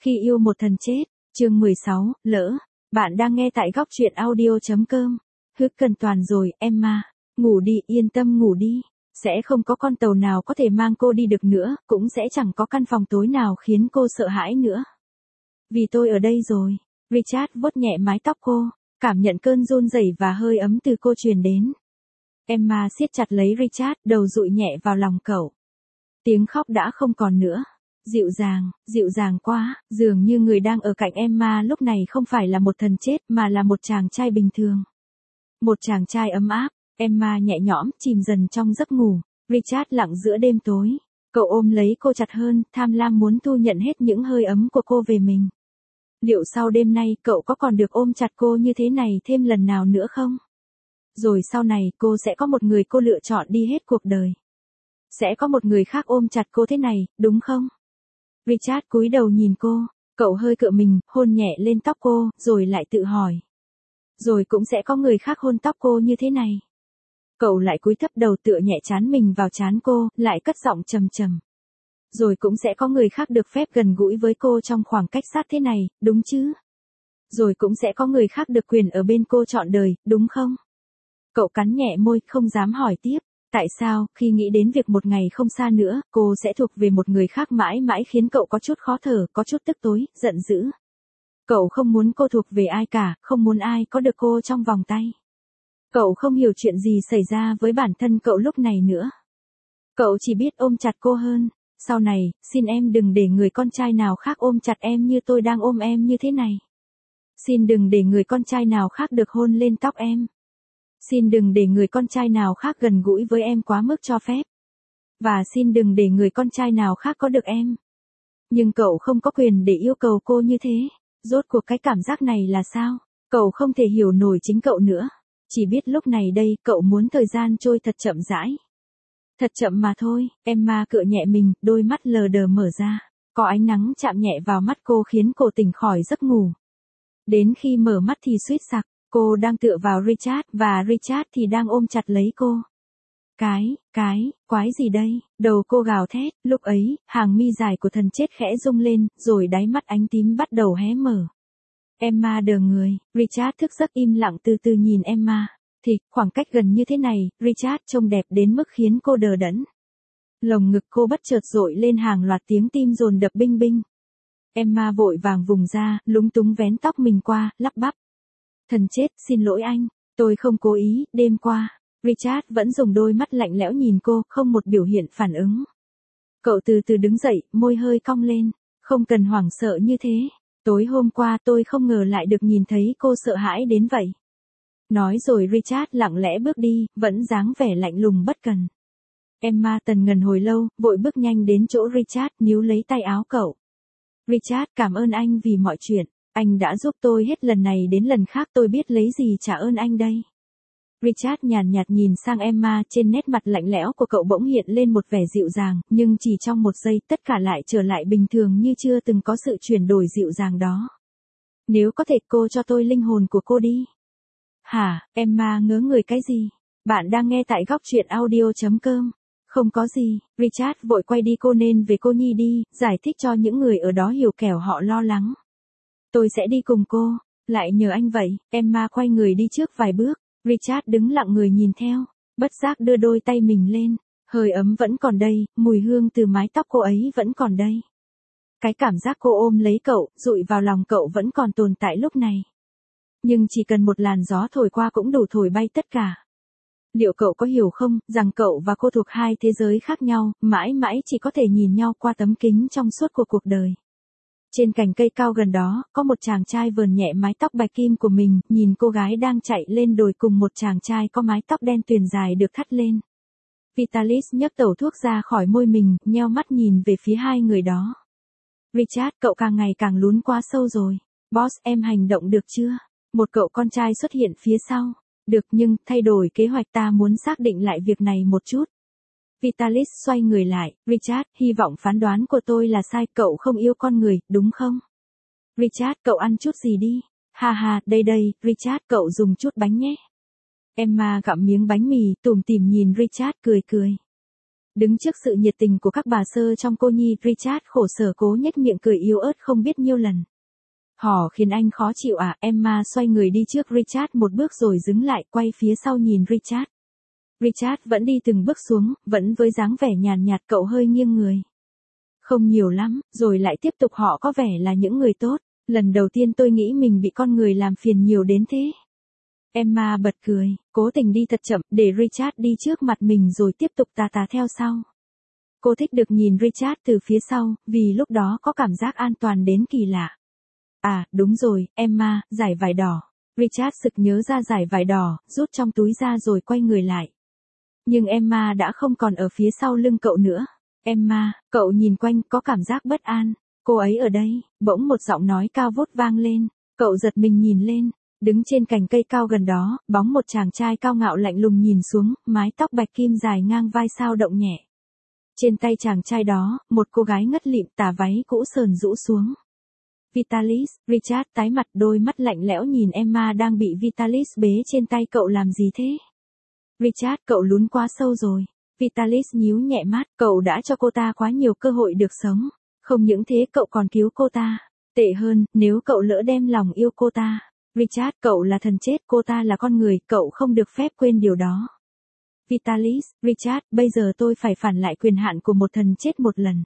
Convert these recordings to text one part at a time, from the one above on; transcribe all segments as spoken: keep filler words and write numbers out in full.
Khi yêu một thần chết, chương mười sáu, lỡ. Bạn đang nghe tại góc truyện audio chấm com. Hức cần toàn rồi, Emma. Ngủ đi, yên tâm ngủ đi. Sẽ không có con tàu nào có thể mang cô đi được nữa, cũng sẽ chẳng có căn phòng tối nào khiến cô sợ hãi nữa. Vì tôi ở đây rồi. Richard vuốt nhẹ mái tóc cô, cảm nhận cơn run rẩy và hơi ấm từ cô truyền đến. Emma siết chặt lấy Richard, đầu dụi nhẹ vào lòng cậu. Tiếng khóc đã không còn nữa. Dịu dàng, dịu dàng quá, dường như người đang ở cạnh Emma lúc này không phải là một thần chết mà là một chàng trai bình thường. Một chàng trai ấm áp. Emma nhẹ nhõm, chìm dần trong giấc ngủ. Richard lặng giữa đêm tối. Cậu ôm lấy cô chặt hơn, tham lam muốn thu nhận hết những hơi ấm của cô về mình. Liệu sau đêm nay cậu có còn được ôm chặt cô như thế này thêm lần nào nữa không? Rồi sau này cô sẽ có một người cô lựa chọn đi hết cuộc đời. Sẽ có một người khác ôm chặt cô thế này, đúng không? Richard cúi đầu nhìn cô, cậu hơi cựa mình, hôn nhẹ lên tóc cô, rồi lại tự hỏi. Rồi cũng sẽ có người khác hôn tóc cô như thế này. Cậu lại cúi thấp đầu tựa nhẹ trán mình vào trán cô, lại cất giọng trầm trầm. Rồi cũng sẽ có người khác được phép gần gũi với cô trong khoảng cách sát thế này, đúng chứ? Rồi cũng sẽ có người khác được quyền ở bên cô trọn đời, đúng không? Cậu cắn nhẹ môi, không dám hỏi tiếp. Tại sao, khi nghĩ đến việc một ngày không xa nữa, cô sẽ thuộc về một người khác mãi mãi khiến cậu có chút khó thở, có chút tức tối, giận dữ. Cậu không muốn cô thuộc về ai cả, không muốn ai có được cô trong vòng tay. Cậu không hiểu chuyện gì xảy ra với bản thân cậu lúc này nữa. Cậu chỉ biết ôm chặt cô hơn. Sau này, xin em đừng để người con trai nào khác ôm chặt em như tôi đang ôm em như thế này. Xin đừng để người con trai nào khác được hôn lên tóc em. Xin đừng để người con trai nào khác gần gũi với em quá mức cho phép. Và xin đừng để người con trai nào khác có được em. Nhưng cậu không có quyền để yêu cầu cô như thế. Rốt cuộc cái cảm giác này là sao? Cậu không thể hiểu nổi chính cậu nữa. Chỉ biết lúc này đây cậu muốn thời gian trôi thật chậm rãi. Thật chậm mà thôi. Emma cựa nhẹ mình, đôi mắt lờ đờ mở ra. Có ánh nắng chạm nhẹ vào mắt cô khiến cô tỉnh khỏi giấc ngủ. Đến khi mở mắt thì suýt sặc. Cô đang tựa vào Richard và Richard thì đang ôm chặt lấy cô. Cái, cái, quái gì đây? Đầu cô gào thét, lúc ấy, hàng mi dài của thần chết khẽ rung lên, rồi đáy mắt ánh tím bắt đầu hé mở. Emma đờ người, Richard thức giấc im lặng từ từ nhìn Emma. Thì, khoảng cách gần như thế này, Richard trông đẹp đến mức khiến cô đờ đẫn. Lồng ngực cô bất chợt dội lên hàng loạt tiếng tim dồn đập binh binh. Emma vội vàng vùng ra, lúng túng vén tóc mình qua, lắp bắp. Thần chết, xin lỗi anh, tôi không cố ý, đêm qua. Richard vẫn dùng đôi mắt lạnh lẽo nhìn cô, không một biểu hiện phản ứng. Cậu từ từ đứng dậy, môi hơi cong lên, không cần hoảng sợ như thế. Tối hôm qua tôi không ngờ lại được nhìn thấy cô sợ hãi đến vậy. Nói rồi Richard lặng lẽ bước đi, vẫn dáng vẻ lạnh lùng bất cần. Emma tần ngần hồi lâu, vội bước nhanh đến chỗ Richard, níu lấy tay áo cậu. Richard, cảm ơn anh vì mọi chuyện. Anh đã giúp tôi hết lần này đến lần khác, tôi biết lấy gì trả ơn anh đây. Richard nhàn nhạt nhìn sang Emma, trên nét mặt lạnh lẽo của cậu bỗng hiện lên một vẻ dịu dàng, nhưng chỉ trong một giây tất cả lại trở lại bình thường như chưa từng có sự chuyển đổi dịu dàng đó. Nếu có thể cô cho tôi linh hồn của cô đi. Hả, Emma ngớ người cái gì? Bạn đang nghe tại góc truyện audio chấm com. Không có gì, Richard vội quay đi, cô nên về cô nhi đi, giải thích cho những người ở đó hiểu kẻo họ lo lắng. Tôi sẽ đi cùng cô, lại nhờ anh vậy. Emma quay người đi trước vài bước, Richard đứng lặng người nhìn theo, bất giác đưa đôi tay mình lên, hơi ấm vẫn còn đây, mùi hương từ mái tóc cô ấy vẫn còn đây. Cái cảm giác cô ôm lấy cậu, dụi vào lòng cậu vẫn còn tồn tại lúc này. Nhưng chỉ cần một làn gió thổi qua cũng đủ thổi bay tất cả. Liệu cậu có hiểu không, rằng cậu và cô thuộc hai thế giới khác nhau, mãi mãi chỉ có thể nhìn nhau qua tấm kính trong suốt của cuộc đời. Trên cành cây cao gần đó, có một chàng trai vờn nhẹ mái tóc bạch kim của mình, nhìn cô gái đang chạy lên đồi cùng một chàng trai có mái tóc đen tuyền dài được thắt lên. Vitalis nhấc tẩu thuốc ra khỏi môi mình, nheo mắt nhìn về phía hai người đó. Richard, cậu càng ngày càng lún quá sâu rồi. Boss, em hành động được chưa? Một cậu con trai xuất hiện phía sau. Được, nhưng, thay đổi kế hoạch, ta muốn xác định lại việc này một chút. Vitalis xoay người lại, Richard, hy vọng phán đoán của tôi là sai, cậu không yêu con người, đúng không? Richard, cậu ăn chút gì đi. Ha ha, đây đây, Richard, cậu dùng chút bánh nhé. Emma gặm miếng bánh mì, tủm tỉm nhìn Richard cười cười. Đứng trước sự nhiệt tình của các bà sơ trong cô nhi, Richard khổ sở cố nhếch miệng cười yếu ớt không biết nhiêu lần. Họ khiến anh khó chịu à? Emma xoay người đi trước Richard một bước rồi dừng lại, quay phía sau nhìn Richard. Richard vẫn đi từng bước xuống, vẫn với dáng vẻ nhàn nhạt, cậu hơi nghiêng người. Không nhiều lắm, rồi lại tiếp tục, họ có vẻ là những người tốt. Lần đầu tiên tôi nghĩ mình bị con người làm phiền nhiều đến thế. Emma bật cười, cố tình đi thật chậm, để Richard đi trước mặt mình rồi tiếp tục tà tà theo sau. Cô thích được nhìn Richard từ phía sau, vì lúc đó có cảm giác an toàn đến kỳ lạ. À, đúng rồi, Emma, dải vải đỏ. Richard sực nhớ ra dải vải đỏ, rút trong túi ra rồi quay người lại. Nhưng Emma đã không còn ở phía sau lưng cậu nữa. Emma, cậu nhìn quanh, có cảm giác bất an. Cô ấy ở đây, bỗng một giọng nói cao vút vang lên. Cậu giật mình nhìn lên. Đứng trên cành cây cao gần đó, bóng một chàng trai cao ngạo lạnh lùng nhìn xuống, mái tóc bạch kim dài ngang vai sao động nhẹ. Trên tay chàng trai đó, một cô gái ngất lịm, tà váy cũ sờn rũ xuống. Vitalis, Richard tái mặt, đôi mắt lạnh lẽo nhìn Emma đang bị Vitalis bế trên tay. Cậu làm gì thế? Richard, cậu lún quá sâu rồi. Vitalis nhíu nhẹ mắt, cậu đã cho cô ta quá nhiều cơ hội được sống. Không những thế, cậu còn cứu cô ta. Tệ hơn, nếu cậu lỡ đem lòng yêu cô ta. Richard, cậu là thần chết, cô ta là con người, cậu không được phép quên điều đó. Vitalis, Richard, bây giờ tôi phải phản lại quyền hạn của một thần chết một lần.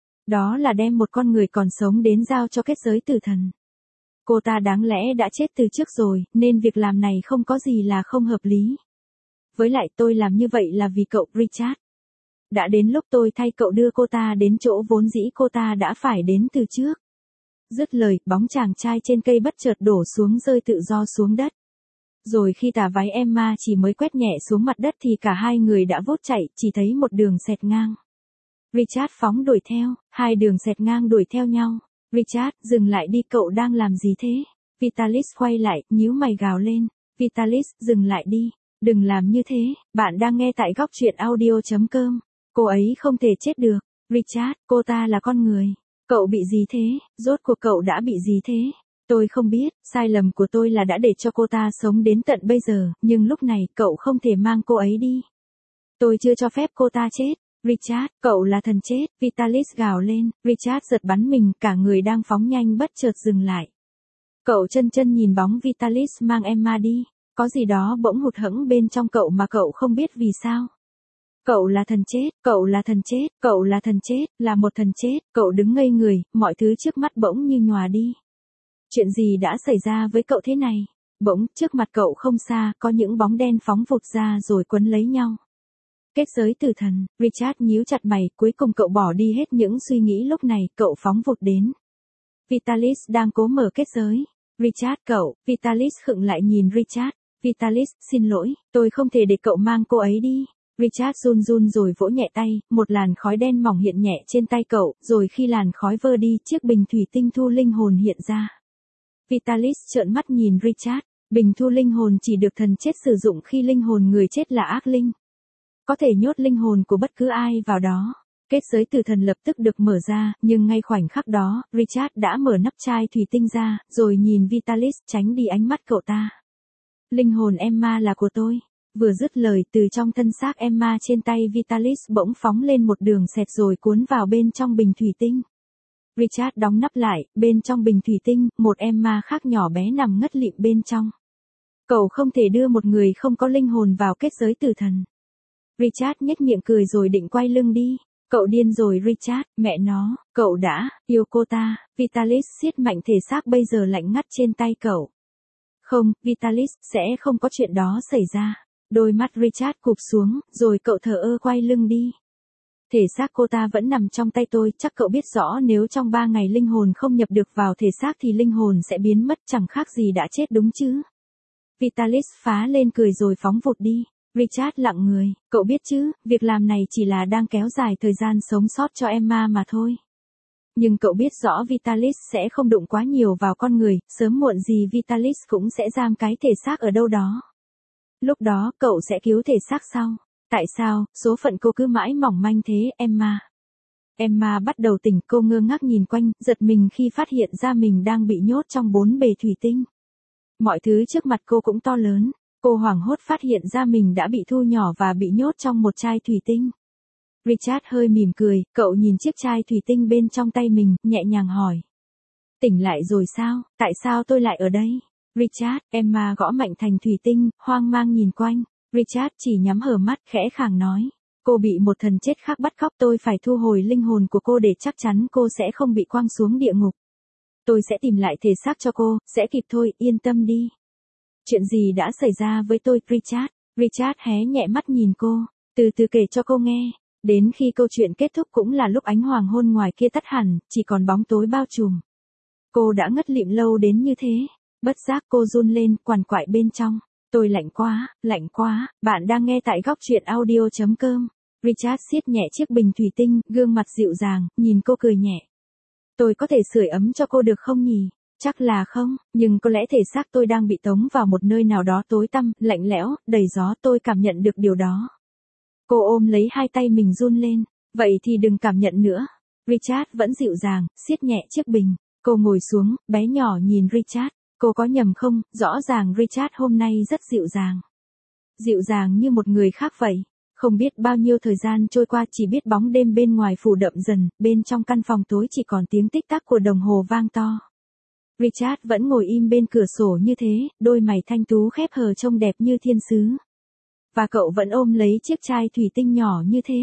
Đó là đem một con người còn sống đến giao cho kết giới tử thần. Cô ta đáng lẽ đã chết từ trước rồi, nên việc làm này không có gì là không hợp lý. Với lại tôi làm như vậy là vì cậu, Richard. Đã đến lúc tôi thay cậu đưa cô ta đến chỗ vốn dĩ cô ta đã phải đến từ trước. Dứt lời, bóng chàng trai trên cây bất chợt đổ xuống, rơi tự do xuống đất. Rồi khi tà váy Emma chỉ mới quét nhẹ xuống mặt đất thì cả hai người đã vút chạy, chỉ thấy một đường xẹt ngang. Richard phóng đuổi theo, hai đường xẹt ngang đuổi theo nhau. Richard, dừng lại đi, cậu đang làm gì thế? Vitalis quay lại, nhíu mày gào lên. Vitalis, dừng lại đi, đừng làm như thế, bạn đang nghe tại góc truyện audio chấm com. Cô ấy không thể chết được. Richard, cô ta là con người. Cậu bị gì thế? Rốt cuộc cậu đã bị gì thế? Tôi không biết, sai lầm của tôi là đã để cho cô ta sống đến tận bây giờ, nhưng lúc này cậu không thể mang cô ấy đi. Tôi chưa cho phép cô ta chết. Richard, cậu là thần chết, Vitalis gào lên. Richard giật bắn mình, cả người đang phóng nhanh bất chợt dừng lại. Cậu chân chân nhìn bóng Vitalis mang Emma đi, có gì đó bỗng hụt hẫng bên trong cậu mà cậu không biết vì sao. Cậu là thần chết, cậu là thần chết, cậu là thần chết, là một thần chết, cậu đứng ngây người, mọi thứ trước mắt bỗng như nhòa đi. Chuyện gì đã xảy ra với cậu thế này? Bỗng, trước mặt cậu không xa, có những bóng đen phóng vụt ra rồi quấn lấy nhau. Kết giới tử thần, Richard nhíu chặt mày, cuối cùng cậu bỏ đi hết những suy nghĩ lúc này, cậu phóng vụt đến. Vitalis đang cố mở kết giới. Richard, cậu, Vitalis khựng lại nhìn Richard. Vitalis, xin lỗi, tôi không thể để cậu mang cô ấy đi. Richard run run rồi vỗ nhẹ tay, một làn khói đen mỏng hiện nhẹ trên tay cậu, rồi khi làn khói vơ đi, chiếc bình thủy tinh thu linh hồn hiện ra. Vitalis trợn mắt nhìn Richard, bình thu linh hồn chỉ được thần chết sử dụng khi linh hồn người chết là ác linh. Có thể nhốt linh hồn của bất cứ ai vào đó. Kết giới tử thần lập tức được mở ra, nhưng ngay khoảnh khắc đó, Richard đã mở nắp chai thủy tinh ra, rồi nhìn Vitalis, tránh đi ánh mắt cậu ta. Linh hồn Emma là của tôi. Vừa dứt lời, từ trong thân xác Emma trên tay Vitalis bỗng phóng lên một đường xẹt rồi cuốn vào bên trong bình thủy tinh. Richard đóng nắp lại, bên trong bình thủy tinh, một Emma khác nhỏ bé nằm ngất lịm bên trong. Cậu không thể đưa một người không có linh hồn vào kết giới tử thần. Richard nhếch miệng cười rồi định quay lưng đi. Cậu điên rồi Richard, mẹ nó, cậu đã yêu cô ta. Vitalis siết mạnh thể xác bây giờ lạnh ngắt trên tay cậu. Không, Vitalis, sẽ không có chuyện đó xảy ra. Đôi mắt Richard cụp xuống, rồi cậu thờ ơ quay lưng đi. Thể xác cô ta vẫn nằm trong tay tôi, chắc cậu biết rõ nếu trong ba ngày linh hồn không nhập được vào thể xác thì linh hồn sẽ biến mất, chẳng khác gì đã chết đúng chứ. Vitalis phá lên cười rồi phóng vụt đi. Richard lặng người, cậu biết chứ, việc làm này chỉ là đang kéo dài thời gian sống sót cho Emma mà thôi. Nhưng cậu biết rõ Vitalis sẽ không đụng quá nhiều vào con người, sớm muộn gì Vitalis cũng sẽ giam cái thể xác ở đâu đó. Lúc đó cậu sẽ cứu thể xác sau. Tại sao, số phận cô cứ mãi mỏng manh thế, Emma? Emma bắt đầu tỉnh, cô ngơ ngác nhìn quanh, giật mình khi phát hiện ra mình đang bị nhốt trong bốn bề thủy tinh. Mọi thứ trước mặt cô cũng to lớn. Cô hoảng hốt phát hiện ra mình đã bị thu nhỏ và bị nhốt trong một chai thủy tinh. Richard hơi mỉm cười, cậu nhìn chiếc chai thủy tinh bên trong tay mình, nhẹ nhàng hỏi. Tỉnh lại rồi sao, tại sao tôi lại ở đây? Richard, Emma gõ mạnh thành thủy tinh, hoang mang nhìn quanh. Richard chỉ nhắm hờ mắt, khẽ khàng nói. Cô bị một thần chết khác bắt cóc, tôi phải thu hồi linh hồn của cô để chắc chắn cô sẽ không bị quăng xuống địa ngục. Tôi sẽ tìm lại thể xác cho cô, sẽ kịp thôi, yên tâm đi. Chuyện gì đã xảy ra với tôi, Richard? Richard hé nhẹ mắt nhìn cô, từ từ kể cho cô nghe. Đến khi câu chuyện kết thúc cũng là lúc ánh hoàng hôn ngoài kia tắt hẳn, chỉ còn bóng tối bao trùm. Cô đã ngất lịm lâu đến như thế. Bất giác cô run lên, quằn quại bên trong. Tôi lạnh quá, lạnh quá, bạn đang nghe tại góc truyện audio chấm com. Richard siết nhẹ chiếc bình thủy tinh, gương mặt dịu dàng, nhìn cô cười nhẹ. Tôi có thể sưởi ấm cho cô được không nhỉ? Chắc là không, nhưng có lẽ thể xác tôi đang bị tống vào một nơi nào đó tối tăm, lạnh lẽo, đầy gió, tôi cảm nhận được điều đó. Cô ôm lấy hai tay mình run lên, vậy thì đừng cảm nhận nữa. Richard vẫn dịu dàng, siết nhẹ chiếc bình. Cô ngồi xuống, bé nhỏ nhìn Richard. Cô có nhầm không, rõ ràng Richard hôm nay rất dịu dàng. Dịu dàng như một người khác vậy. Không biết bao nhiêu thời gian trôi qua, chỉ biết bóng đêm bên ngoài phủ đậm dần, bên trong căn phòng tối chỉ còn tiếng tích tắc của đồng hồ vang to. Richard vẫn ngồi im bên cửa sổ như thế, đôi mày thanh tú khép hờ trông đẹp như thiên sứ. Và cậu vẫn ôm lấy chiếc chai thủy tinh nhỏ như thế.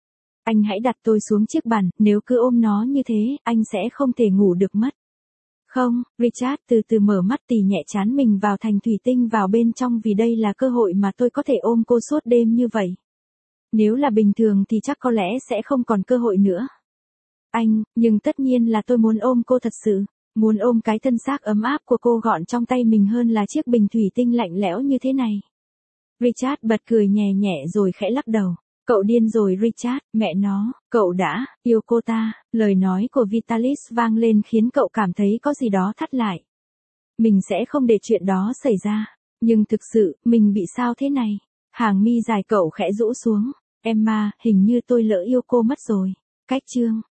Anh hãy đặt tôi xuống chiếc bàn, nếu cứ ôm nó như thế, anh sẽ không thể ngủ được mất. Không, Richard từ từ mở mắt, tì nhẹ trán mình vào thành thủy tinh vào bên trong, vì đây là cơ hội mà tôi có thể ôm cô suốt đêm như vậy. Nếu là bình thường thì chắc có lẽ sẽ không còn cơ hội nữa. Anh, nhưng tất nhiên là tôi muốn ôm cô thật sự. Muốn ôm cái thân xác ấm áp của cô gọn trong tay mình hơn là chiếc bình thủy tinh lạnh lẽo như thế này. Richard bật cười nhẹ nhẹ rồi khẽ lắc đầu. Cậu điên rồi Richard, mẹ nó, cậu đã yêu cô ta. Lời nói của Vitalis vang lên khiến cậu cảm thấy có gì đó thắt lại. Mình sẽ không để chuyện đó xảy ra. Nhưng thực sự, mình bị sao thế này? Hàng mi dài cậu khẽ rũ xuống. Emma, hình như tôi lỡ yêu cô mất rồi. Cách chương.